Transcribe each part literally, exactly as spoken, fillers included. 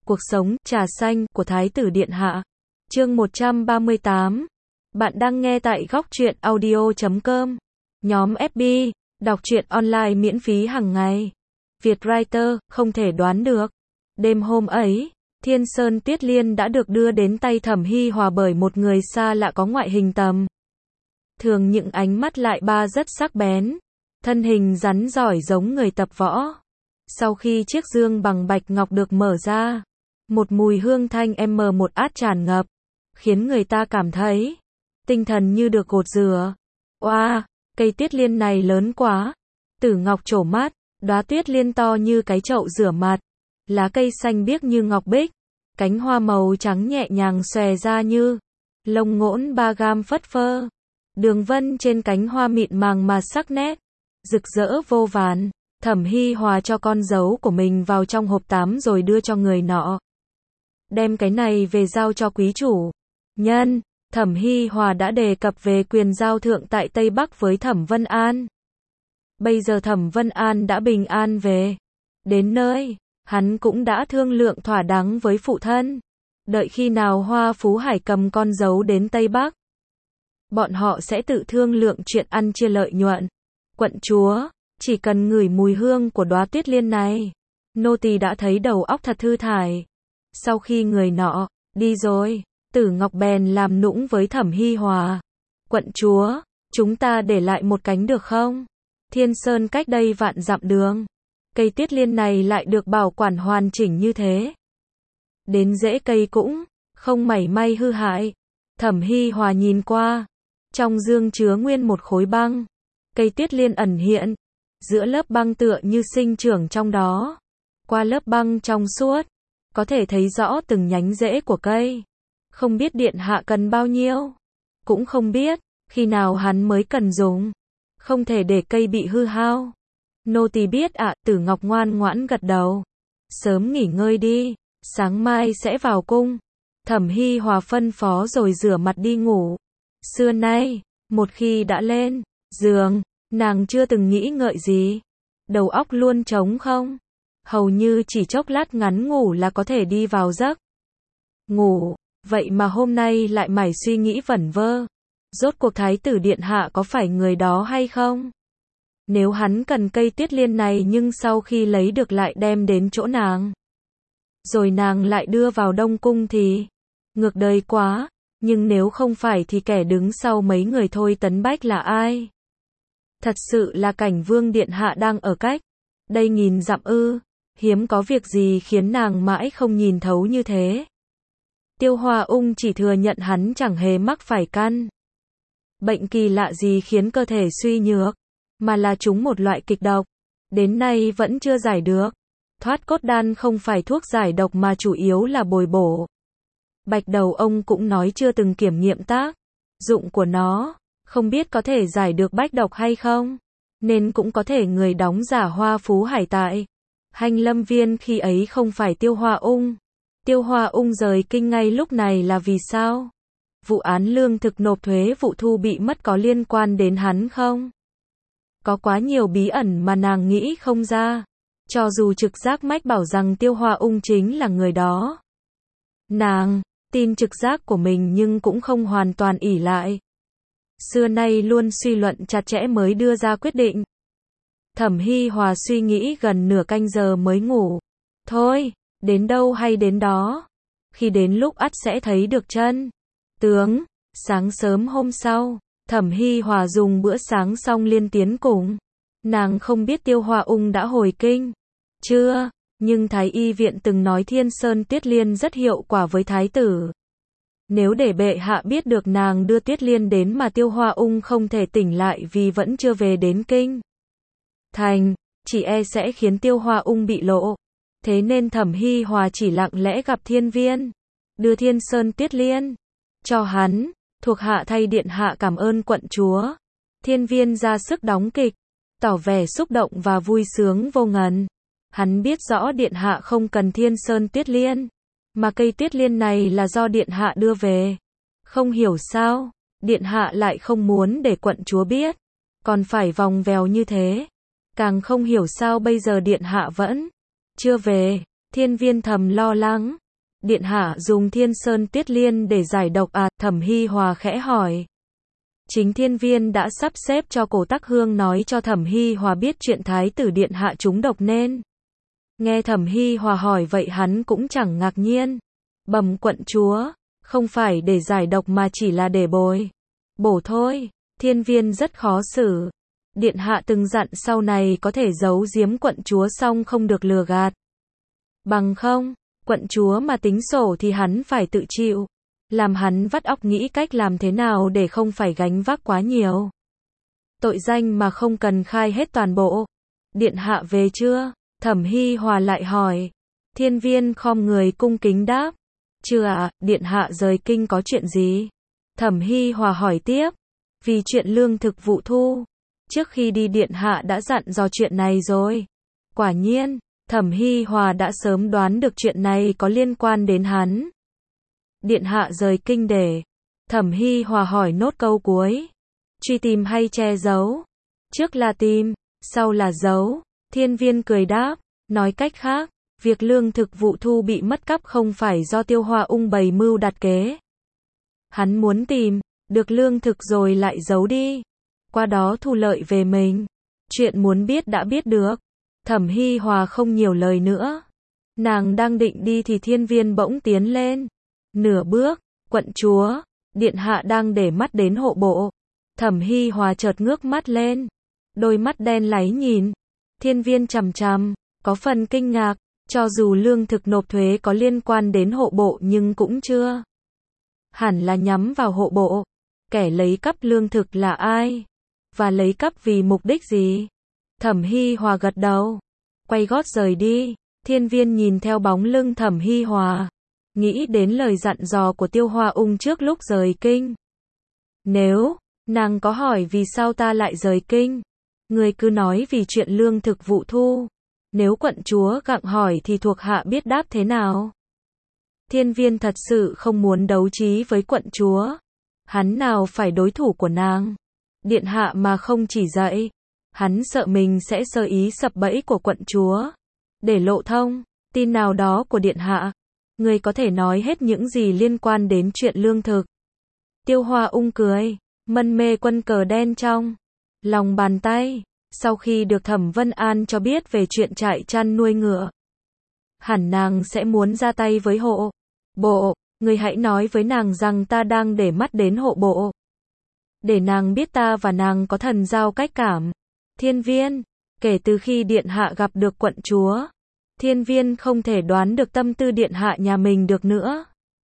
Cuộc sống, trà xanh, của Thái tử Điện Hạ. Chương một trăm ba mươi tám. Bạn đang nghe tại góc truyện audio chấm com. Nhóm ép bê, đọc truyện online miễn phí hàng ngày. Vietwriter, không thể đoán được. Đêm hôm ấy, Thiên Sơn Tiết Liên đã được đưa đến tay Thẩm Hi Hòa bởi một người xa lạ có ngoại hình tầm thường, những ánh mắt lại ba rất sắc bén, thân hình rắn giỏi giống người tập võ. Sau khi chiếc dương bằng bạch ngọc được mở ra, một mùi hương thanh em một át tràn ngập, khiến người ta cảm thấy tinh thần như được gột rửa. Oa, wow, cây tiết liên này lớn quá. Tử Ngọc trổ mắt, đóa tuyết liên to như cái chậu rửa mặt, lá cây xanh biếc như ngọc bích, cánh hoa màu trắng nhẹ nhàng xòe ra như lông ngỗn ba gam phất phơ. Đường vân trên cánh hoa mịn màng mà sắc nét, rực rỡ vô vàn. Thẩm Hi Hòa cho con dấu của mình vào trong hộp tám rồi đưa cho người nọ. Đem cái này về giao cho quý chủ. Nhân, Thẩm Hi Hòa đã đề cập về quyền giao thượng tại Tây Bắc với Thẩm Vân An. Bây giờ Thẩm Vân An đã bình an về đến nơi, hắn cũng đã thương lượng thỏa đáng với phụ thân. Đợi khi nào Hoa Phú Hải cầm con dấu đến Tây Bắc, bọn họ sẽ tự thương lượng chuyện ăn chia lợi nhuận. Quận chúa, chỉ cần ngửi mùi hương của đóa tuyết liên này, nô tỳ đã thấy đầu óc thật thư thải. Sau khi người nọ đi rồi, Tử Ngọc bèn làm nũng với Thẩm Hi Hòa. Quận chúa, chúng ta để lại một cánh được không? Thiên Sơn cách đây vạn dặm đường, cây tiết liên này lại được bảo quản hoàn chỉnh như thế. Đến rễ cây cũng không mảy may hư hại. Thẩm Hi Hòa nhìn qua, trong dương chứa nguyên một khối băng. Cây tiết liên ẩn hiện giữa lớp băng tựa như sinh trưởng trong đó. Qua lớp băng trong suốt, có thể thấy rõ từng nhánh rễ của cây. Không biết điện hạ cần bao nhiêu, cũng không biết khi nào hắn mới cần dùng. Không thể để cây bị hư hao. Nô tỳ biết ạ. À, Tử Ngọc ngoan ngoãn gật đầu. Sớm nghỉ ngơi đi, sáng mai sẽ vào cung. Thẩm Hi Hòa phân phó rồi rửa mặt đi ngủ. Xưa nay, một khi đã lên giường, nàng chưa từng nghĩ ngợi gì. Đầu óc luôn trống không. Hầu như chỉ chốc lát ngắn ngủ là có thể đi vào giấc ngủ. Vậy mà hôm nay lại mải suy nghĩ vẩn vơ. Rốt cuộc Thái tử Điện Hạ có phải người đó hay không? Nếu hắn cần cây tiết liên này nhưng sau khi lấy được lại đem đến chỗ nàng, rồi nàng lại đưa vào Đông Cung thì ngược đời quá. Nhưng nếu không phải thì kẻ đứng sau mấy người Thôi Tấn Bách là ai? Thật sự là Cảnh Vương Điện Hạ đang ở cách đây nghìn dặm ư? Hiếm có việc gì khiến nàng mãi không nhìn thấu như thế. Tiêu Hoa Ung chỉ thừa nhận hắn chẳng hề mắc phải căn bệnh kỳ lạ gì khiến cơ thể suy nhược, mà là trúng một loại kịch độc, đến nay vẫn chưa giải được. Thoát cốt đan không phải thuốc giải độc mà chủ yếu là bồi bổ. Bạch Đầu ông cũng nói chưa từng kiểm nghiệm tác dụng của nó, không biết có thể giải được bách độc hay không, nên cũng có thể người đóng giả Hoa Phú Hải tại Hành Lâm Viên khi ấy không phải Tiêu Hoa Ung. Tiêu Hoa Ung rời kinh ngay lúc này là vì sao? Vụ án lương thực nộp thuế vụ thu bị mất có liên quan đến hắn không? Có quá nhiều bí ẩn mà nàng nghĩ không ra. Cho dù trực giác mách bảo rằng Tiêu Hoa Ung chính là người đó, nàng tin trực giác của mình nhưng cũng không hoàn toàn ỷ lại. Xưa nay luôn suy luận chặt chẽ mới đưa ra quyết định. Thẩm Hi Hòa suy nghĩ gần nửa canh giờ mới ngủ. Thôi, đến đâu hay đến đó. Khi đến lúc ắt sẽ thấy được chân tướng. Sáng sớm hôm sau, Thẩm Hi Hòa dùng bữa sáng xong liên tiến cùng. Nàng không biết Tiêu Hoa Ung đã hồi kinh chưa, nhưng Thái Y viện từng nói Thiên Sơn Tiết Liên rất hiệu quả với thái tử. Nếu để bệ hạ biết được nàng đưa Tiết Liên đến mà Tiêu Hoa Ung không thể tỉnh lại vì vẫn chưa về đến kinh thành, chỉ e sẽ khiến Tiêu Hoa Ung bị lộ. Thế nên Thẩm Hi Hòa chỉ lặng lẽ gặp Thiên Viên, đưa Thiên Sơn Tiết Liên cho hắn. Thuộc hạ thay Điện Hạ cảm ơn quận chúa. Thiên Viên ra sức đóng kịch, tỏ vẻ xúc động và vui sướng vô ngần. Hắn biết rõ Điện Hạ không cần Thiên Sơn Tiết Liên, mà cây tiết liên này là do Điện Hạ đưa về. Không hiểu sao, Điện Hạ lại không muốn để quận chúa biết, còn phải vòng vèo như thế. Càng không hiểu sao bây giờ Điện Hạ vẫn chưa về. Thiên Viên thầm lo lắng. Điện hạ dùng Thiên Sơn Tuyết Liên để giải độc à? Thẩm Hi Hòa khẽ hỏi. Chính Thiên Viên đã sắp xếp cho Cổ Tắc Hương nói cho Thẩm Hi Hòa biết chuyện Thái tử điện hạ trúng độc nên. Nghe Thẩm Hi Hòa hỏi vậy hắn cũng chẳng ngạc nhiên. Bẩm quận chúa, không phải để giải độc mà chỉ là để bồi bổ thôi. Thiên Viên rất khó xử. Điện hạ từng dặn sau này có thể giấu giếm quận chúa xong không được lừa gạt. Bằng không, quận chúa mà tính sổ thì hắn phải tự chịu. Làm hắn vắt óc nghĩ cách làm thế nào để không phải gánh vác quá nhiều tội danh mà không cần khai hết toàn bộ. Điện hạ về chưa? Thẩm Hi Hòa lại hỏi. Thiên Viên khom người cung kính đáp. Chưa ạ, điện hạ rời kinh có chuyện gì? Thẩm Hi Hòa hỏi tiếp. Vì chuyện lương thực vụ thu. Trước khi đi điện hạ đã dặn dò chuyện này rồi. Quả nhiên, Thẩm Hi Hòa đã sớm đoán được chuyện này có liên quan đến hắn. Điện hạ rời kinh để. Thẩm Hi Hòa hỏi nốt câu cuối. Truy tìm hay che giấu? Trước là tìm, sau là giấu. Thiên Viên cười đáp. Nói cách khác, việc lương thực vụ thu bị mất cắp không phải do Tiêu Hoa Ung bày mưu đặt kế. Hắn muốn tìm được lương thực rồi lại giấu đi, qua đó thu lợi về mình. Chuyện muốn biết đã biết được. Thẩm Hi Hòa không nhiều lời nữa. Nàng đang định đi thì Thiên Viên bỗng tiến lên. Nửa bước, quận chúa, điện hạ đang để mắt đến hộ bộ. Thẩm Hi Hòa chợt ngước mắt lên. Đôi mắt đen láy nhìn. Thiên Viên chằm chằm, có phần kinh ngạc. Cho dù lương thực nộp thuế có liên quan đến hộ bộ nhưng cũng chưa hẳn là nhắm vào hộ bộ. Kẻ lấy cắp lương thực là ai? Và lấy cắp vì mục đích gì? Thẩm Hi Hòa gật đầu. Quay gót rời đi. Thiên Viên nhìn theo bóng lưng Thẩm Hi Hòa. Nghĩ đến lời dặn dò của Tiêu Hoa Ung trước lúc rời kinh. Nếu nàng có hỏi vì sao ta lại rời kinh, người cứ nói vì chuyện lương thực vụ thu. Nếu quận chúa gặng hỏi thì thuộc hạ biết đáp thế nào? Thiên Viên thật sự không muốn đấu trí với quận chúa. Hắn nào phải đối thủ của nàng. Điện hạ mà không chỉ dạy, hắn sợ mình sẽ sơ ý sập bẫy của quận chúa. Để lộ thông tin nào đó của điện hạ, người có thể nói hết những gì liên quan đến chuyện lương thực. Tiêu Hoa Ung cười, mân mê quân cờ đen trong lòng bàn tay. Sau khi được Thẩm Vân An cho biết về chuyện trại chăn nuôi ngựa, hẳn nàng sẽ muốn ra tay với hộ bộ. Người hãy nói với nàng rằng ta đang để mắt đến hộ bộ, để nàng biết ta và nàng có thần giao cách cảm. Thiên Viên, kể từ khi điện hạ gặp được quận chúa, Thiên Viên không thể đoán được tâm tư điện hạ nhà mình được nữa.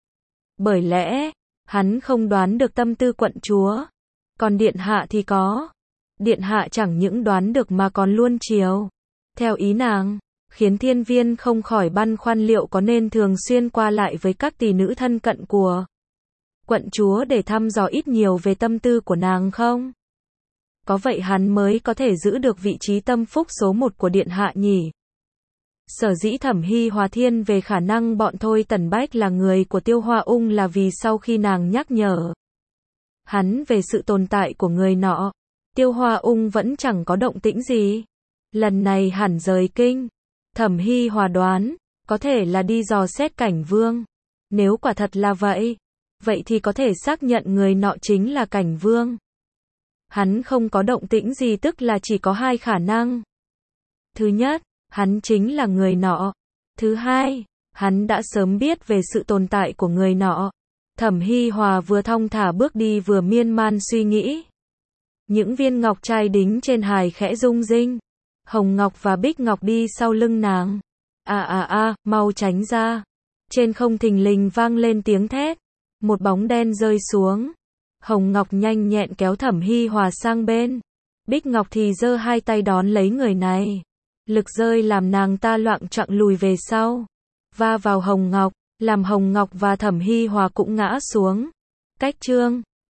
Bởi lẽ, hắn không đoán được tâm tư quận chúa, còn điện hạ thì có. Điện hạ chẳng những đoán được mà còn luôn chiều theo ý nàng, khiến Thiên Viên không khỏi băn khoăn liệu có nên thường xuyên qua lại với các tỷ nữ thân cận của quận chúa để thăm dò ít nhiều về tâm tư của nàng không? Có vậy hắn mới có thể giữ được vị trí tâm phúc số một của điện hạ nhỉ? Sở dĩ Thẩm Hi Hòa thiên về khả năng bọn Thôi Tần Bách là người của Tiêu Hoa Ung là vì sau khi nàng nhắc nhở hắn về sự tồn tại của người nọ, Tiêu Hoa Ung vẫn chẳng có động tĩnh gì. Lần này hẳn rời kinh. Thẩm Hi Hòa đoán, có thể là đi dò xét Cảnh Vương. Nếu quả thật là vậy, vậy thì có thể xác nhận người nọ chính là Cảnh Vương. Hắn không có động tĩnh gì tức là chỉ có hai khả năng. Thứ nhất, hắn chính là người nọ. Thứ hai, hắn đã sớm biết về sự tồn tại của người nọ. Thẩm Hi Hòa vừa thong thả bước đi vừa miên man suy nghĩ. Những viên ngọc trai đính trên hài khẽ rung rinh. Hồng Ngọc và Bích Ngọc đi sau lưng nàng. À à à, mau tránh ra. Trên không thình lình vang lên tiếng thét. Một bóng đen rơi xuống. Hồng Ngọc nhanh nhẹn kéo Thẩm Hi Hòa sang bên. Bích Ngọc thì giơ hai tay đón lấy người này. Lực rơi làm nàng ta loạng choạng lùi về sau. Va vào Hồng Ngọc, làm Hồng Ngọc và Thẩm Hi Hòa cũng ngã xuống. Cách chương